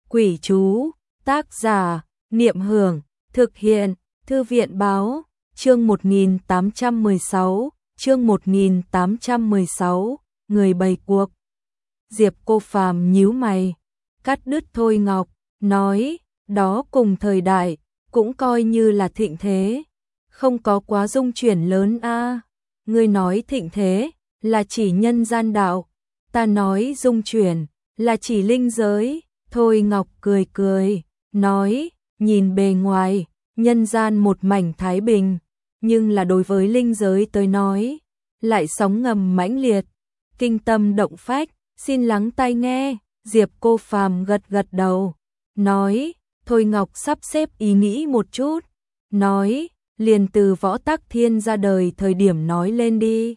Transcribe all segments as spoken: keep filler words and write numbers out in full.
Quỷ chú, tác giả, Niệm Hưởng, thực hiện, Thư viện báo, chương một nghìn tám trăm mười sáu, chương một nghìn tám trăm mười sáu, người bày cuộc. Diệp Cô Phàm nhíu mày, cắt đứt Thôi Ngọc, nói, đó cùng thời đại, cũng coi như là thịnh thế, không có quá dung chuyển lớn a. À. Ngươi nói thịnh thế, là chỉ nhân gian đạo, ta nói dung chuyển, là chỉ linh giới. Thôi Ngọc cười cười, nói, nhìn bề ngoài, nhân gian một mảnh thái bình, nhưng là đối với linh giới tới nói, lại sóng ngầm mãnh liệt, kinh tâm động phách, xin lắng tai nghe. Diệp Cô Phàm gật gật đầu, nói, Thôi Ngọc sắp xếp ý nghĩ một chút, nói, liền từ Võ Tắc Thiên ra đời thời điểm nói lên đi.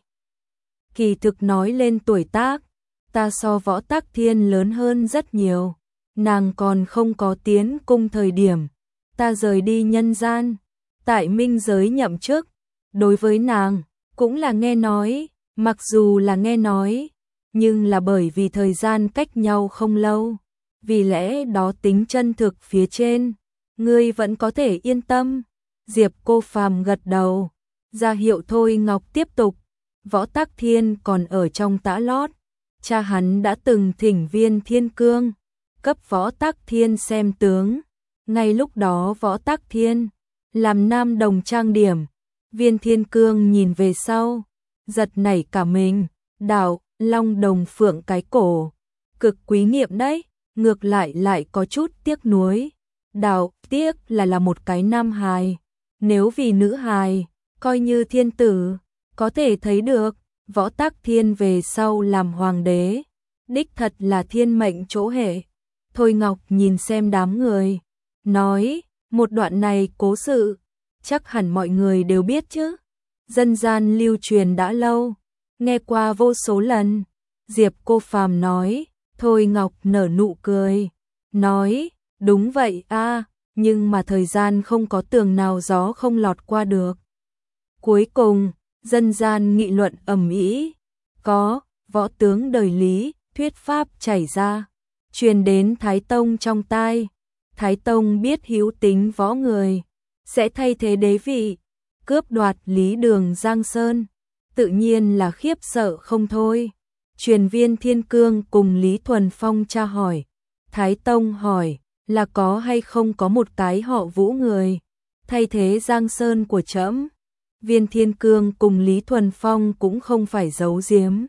Kỳ thực nói lên tuổi tác, ta so Võ Tắc Thiên lớn hơn rất nhiều. Nàng còn không có tiến cung thời điểm, ta rời đi nhân gian, tại minh giới nhậm chức, đối với nàng, cũng là nghe nói, mặc dù là nghe nói, nhưng là bởi vì thời gian cách nhau không lâu, vì lẽ đó tính chân thực phía trên, ngươi vẫn có thể yên tâm. Diệp Cô Phàm gật đầu, ra hiệu Thôi Ngọc tiếp tục. Võ Tắc Thiên còn ở trong tã lót, cha hắn đã từng thỉnh Viên Thiên Cương cấp Võ Tắc Thiên xem tướng. Ngay lúc đó Võ Tắc Thiên làm nam đồng trang điểm, Viên Thiên Cương nhìn về sau, giật nảy cả mình, đạo, long đồng phượng cái cổ, cực quý nghiệm đấy, ngược lại lại có chút tiếc nuối. Đạo, tiếc là là một cái nam hài, nếu vì nữ hài, coi như thiên tử, có thể thấy được, Võ Tắc Thiên về sau làm hoàng đế, đích thật là thiên mệnh chỗ hệ. Thôi Ngọc nhìn xem đám người, nói, một đoạn này cố sự, chắc hẳn mọi người đều biết chứ. Dân gian lưu truyền đã lâu, nghe qua vô số lần. Diệp Cô Phàm nói, Thôi Ngọc nở nụ cười, nói, đúng vậy a, nhưng mà thời gian không có tường nào gió không lọt qua được. Cuối cùng, dân gian nghị luận ầm ĩ, có võ tướng đời Lý, thuyết pháp chảy ra, truyền đến Thái Tông trong tai. Thái Tông biết hữu tính võ người sẽ thay thế đế vị, cướp đoạt Lý Đường Giang Sơn, tự nhiên là khiếp sợ không thôi. Truyền Viên Thiên Cương cùng Lý Thuần Phong tra hỏi, Thái Tông hỏi, là có hay không có một cái họ Vũ người thay thế Giang Sơn của trẫm? Viên Thiên Cương cùng Lý Thuần Phong cũng không phải giấu giếm,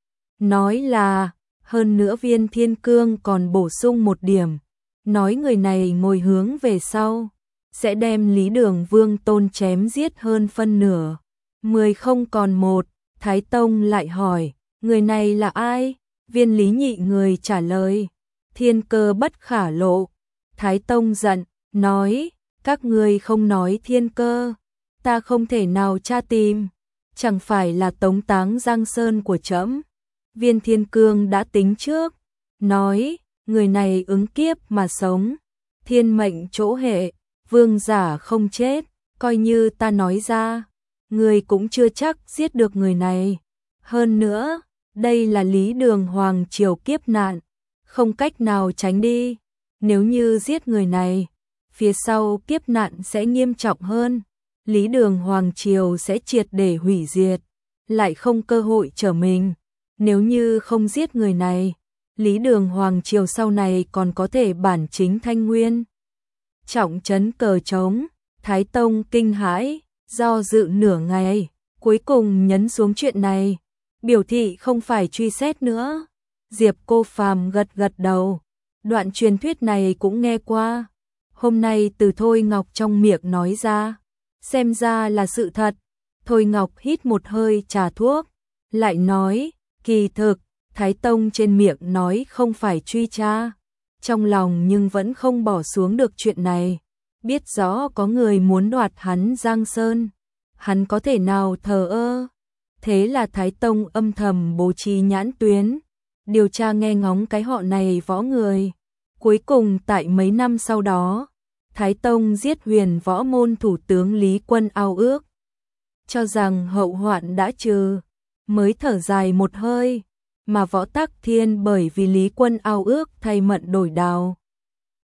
nói là, hơn nữa Viên Thiên Cương còn bổ sung một điểm, nói người này ngồi hướng về sau, sẽ đem Lý Đường Vương Tôn chém giết hơn phân nửa, mười không còn một. Thái Tông lại hỏi, người này là ai? Viên Lý nhị người trả lời, thiên cơ bất khả lộ. Thái Tông giận, nói, các ngươi không nói thiên cơ, ta không thể nào tra tìm, chẳng phải là tống táng Giang Sơn của trẫm. Viên Thiên Cương đã tính trước, nói, người này ứng kiếp mà sống, thiên mệnh chỗ hệ, vương giả không chết, coi như ta nói ra, người cũng chưa chắc giết được người này. Hơn nữa, đây là Lý Đường Hoàng triều kiếp nạn, không cách nào tránh đi, nếu như giết người này, phía sau kiếp nạn sẽ nghiêm trọng hơn, Lý Đường Hoàng triều sẽ triệt để hủy diệt, lại không cơ hội trở mình. Nếu như không giết người này, Lý Đường Hoàng triều sau này còn có thể bản chính Thanh Nguyên. Trọng trấn cờ trống, Thái Tông kinh hãi, do dự nửa ngày, cuối cùng nhấn xuống chuyện này, biểu thị không phải truy xét nữa. Diệp Cô Phàm gật gật đầu, đoạn truyền thuyết này cũng nghe qua, hôm nay từ Thôi Ngọc trong miệng nói ra, xem ra là sự thật. Thôi Ngọc hít một hơi trà thuốc, lại nói, kỳ thực, Thái Tông trên miệng nói không phải truy tra, trong lòng nhưng vẫn không bỏ xuống được chuyện này, biết rõ có người muốn đoạt hắn Giang Sơn, hắn có thể nào thờ ơ. Thế là Thái Tông âm thầm bố trí nhãn tuyến, điều tra nghe ngóng cái họ này võ người. Cuối cùng tại mấy năm sau đó, Thái Tông giết huyền võ môn thủ tướng Lý Quân ao ước, cho rằng hậu hoạn đã trừ, mới thở dài một hơi, mà Võ Tắc Thiên bởi vì Lý Quân ao ước thay mận đổi đào.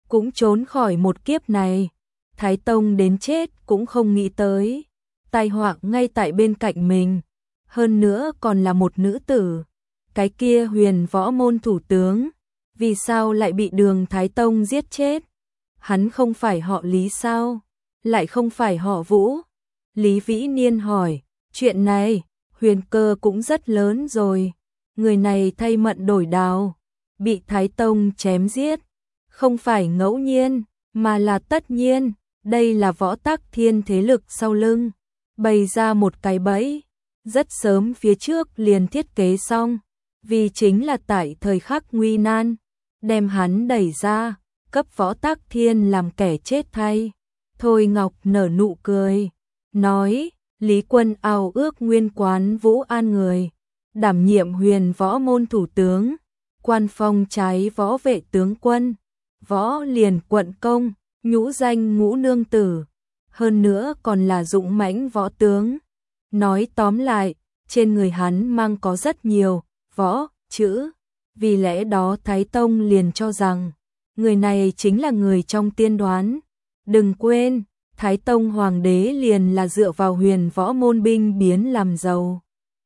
cũng trốn khỏi một kiếp này. Thái Tông đến chết cũng không nghĩ tới, tai họa ngay tại bên cạnh mình, hơn nữa còn là một nữ tử. Cái kia Huyền Võ Môn thủ tướng, vì sao lại bị Đường Thái Tông giết chết? Hắn không phải họ Lý sao? Lại không phải họ Vũ? Lý Vĩ Niên hỏi, chuyện này, Huyền Cơ cũng rất lớn rồi. Người này thay mận đổi đào, bị Thái Tông chém giết, không phải ngẫu nhiên, mà là tất nhiên. Đây là Võ Tắc Thiên thế lực sau lưng, bày ra một cái bẫy, rất sớm phía trước liền thiết kế xong, vì chính là tại thời khắc nguy nan, đem hắn đẩy ra, cấp Võ Tắc Thiên làm kẻ chết thay. Thôi Ngọc nở nụ cười, nói, Lý Quân ao ước nguyên quán Vũ An người, đảm nhiệm Huyền Võ Môn thủ tướng, quan phong trái võ vệ tướng quân, võ liền quận công, nhũ danh ngũ nương tử, hơn nữa còn là dũng mãnh võ tướng. Nói tóm lại, trên người hắn mang có rất nhiều võ chữ, vì lẽ đó Thái Tông liền cho rằng người này chính là người trong tiên đoán. Đừng quên, Thái Tông Hoàng đế liền là dựa vào Huyền Võ Môn binh biến làm giàu.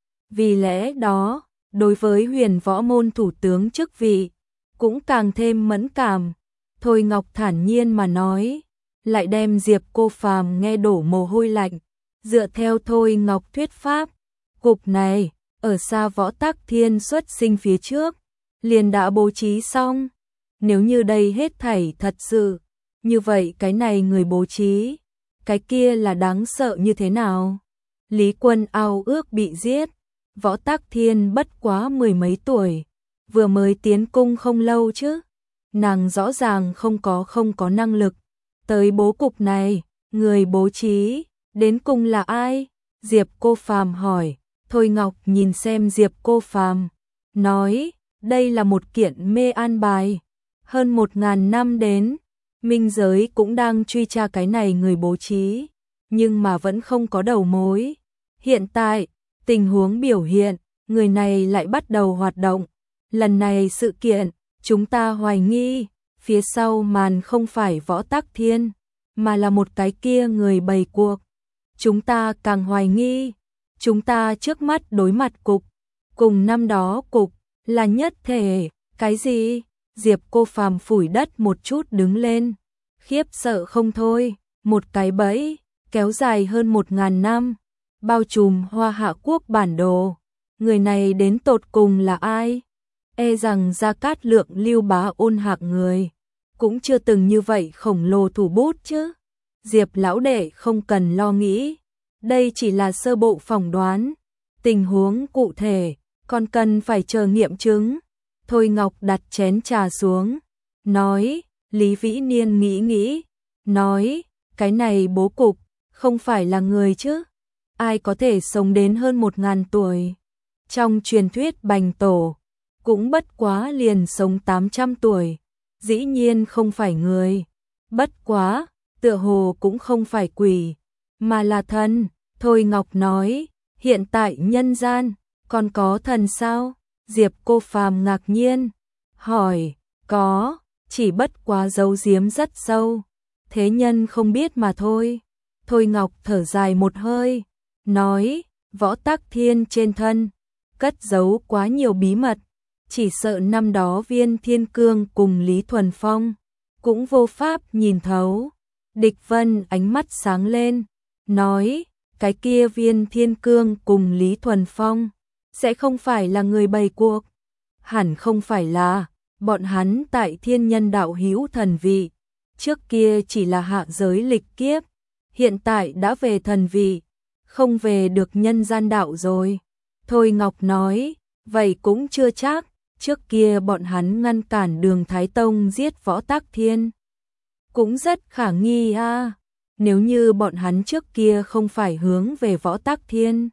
Vì lẽ đó, đối với Huyền Võ Môn thủ tướng chức vị, cũng càng thêm mẫn cảm. Thôi Ngọc thản nhiên mà nói, lại đem Diệp Cô Phàm nghe đổ mồ hôi lạnh. Dựa theo Thôi Ngọc thuyết pháp, cục này, ở xa Võ Tắc Thiên xuất sinh phía trước, liền đã bố trí xong. Nếu như đây hết thảy thật sự, như vậy cái này người bố trí, cái kia là đáng sợ như thế nào? Lý Quân ao ước bị giết, Võ Tắc Thiên bất quá mười mấy tuổi, vừa mới tiến cung không lâu chứ. Nàng rõ ràng không có không có năng lực. Tới bố cục này, người bố trí, đến cùng là ai? Diệp Cô Phàm hỏi. Thôi Ngọc nhìn xem Diệp Cô Phàm, nói, đây là một kiện mê an bài. Hơn một ngàn năm đến, minh giới cũng đang truy tra cái này người bố trí, nhưng mà vẫn không có đầu mối. Hiện tại, tình huống biểu hiện, người này lại bắt đầu hoạt động. Lần này sự kiện, chúng ta hoài nghi, phía sau màn không phải Võ Tắc Thiên, mà là một cái kia người bày cuộc. Chúng ta càng hoài nghi, chúng ta trước mắt đối mặt cục, cùng năm đó cục, là nhất thể. Cái gì? Diệp Cô Phàm phủi đất một chút đứng lên, khiếp sợ không thôi. Một cái bẫy, kéo dài hơn một ngàn năm, bao trùm Hoa Hạ Quốc bản đồ. Người này đến tột cùng là ai? E rằng Gia Cát Lượng Lưu Bá Ôn hạng người, cũng chưa từng như vậy khổng lồ thủ bút chứ. Diệp lão đệ không cần lo nghĩ, đây chỉ là sơ bộ phỏng đoán, tình huống cụ thể còn cần phải chờ nghiệm chứng. Thôi Ngọc đặt chén trà xuống, nói, Lý Vĩ Niên nghĩ nghĩ, nói, cái này bố cục, không phải là người chứ, ai có thể sống đến hơn một ngàn tuổi. Trong truyền thuyết Bành Tổ, cũng bất quá liền sống tám trăm tuổi, dĩ nhiên không phải người, bất quá, tựa hồ cũng không phải quỷ, mà là thần. Thôi Ngọc nói, hiện tại nhân gian, còn có thần sao? Diệp Cô Phàm ngạc nhiên, hỏi, có, chỉ bất quá giấu giếm rất sâu, thế nhân không biết mà thôi. Thôi Ngọc thở dài một hơi, nói, Võ Tắc Thiên trên thân, cất giấu quá nhiều bí mật, chỉ sợ năm đó Viên Thiên Cương cùng Lý Thuần Phong, cũng vô pháp nhìn thấu. Địch Vân ánh mắt sáng lên, nói, cái kia Viên Thiên Cương cùng Lý Thuần Phong, sẽ không phải là người bày cuộc. Hẳn không phải là, bọn hắn tại thiên nhân đạo hữu thần vị, trước kia chỉ là hạ giới lịch kiếp, hiện tại đã về thần vị, không về được nhân gian đạo rồi. Thôi Ngọc nói, vậy cũng chưa chắc, trước kia bọn hắn ngăn cản Đường Thái Tông giết Võ Tắc Thiên, cũng rất khả nghi a. À. Nếu như bọn hắn trước kia không phải hướng về Võ Tắc Thiên,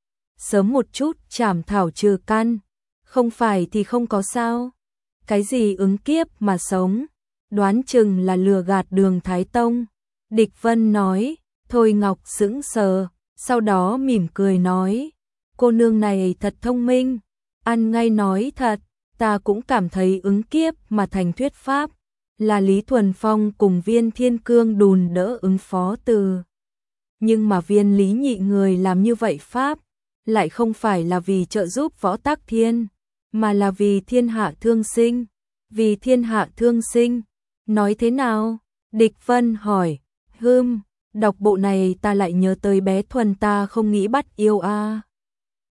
sớm một chút chảm thảo trừ căn, không phải thì không có sao. Cái gì ứng kiếp mà sống, đoán chừng là lừa gạt Đường Thái Tông. Địch Vân nói. Thôi Ngọc sững sờ, sau đó mỉm cười nói, cô nương này thật thông minh, ăn ngay nói thật, ta cũng cảm thấy ứng kiếp mà thành thuyết pháp, là Lý Thuần Phong cùng Viên Thiên Cương đùn đỡ ứng phó từ. Nhưng mà Viên Lý nhị người làm như vậy pháp, lại không phải là vì trợ giúp Võ Tắc Thiên, mà là vì thiên hạ thương sinh. Vì thiên hạ thương sinh, nói thế nào? Địch Vân hỏi, hưm, đọc bộ này ta lại nhớ tới bé Thuần ta không nghĩ bắt yêu a.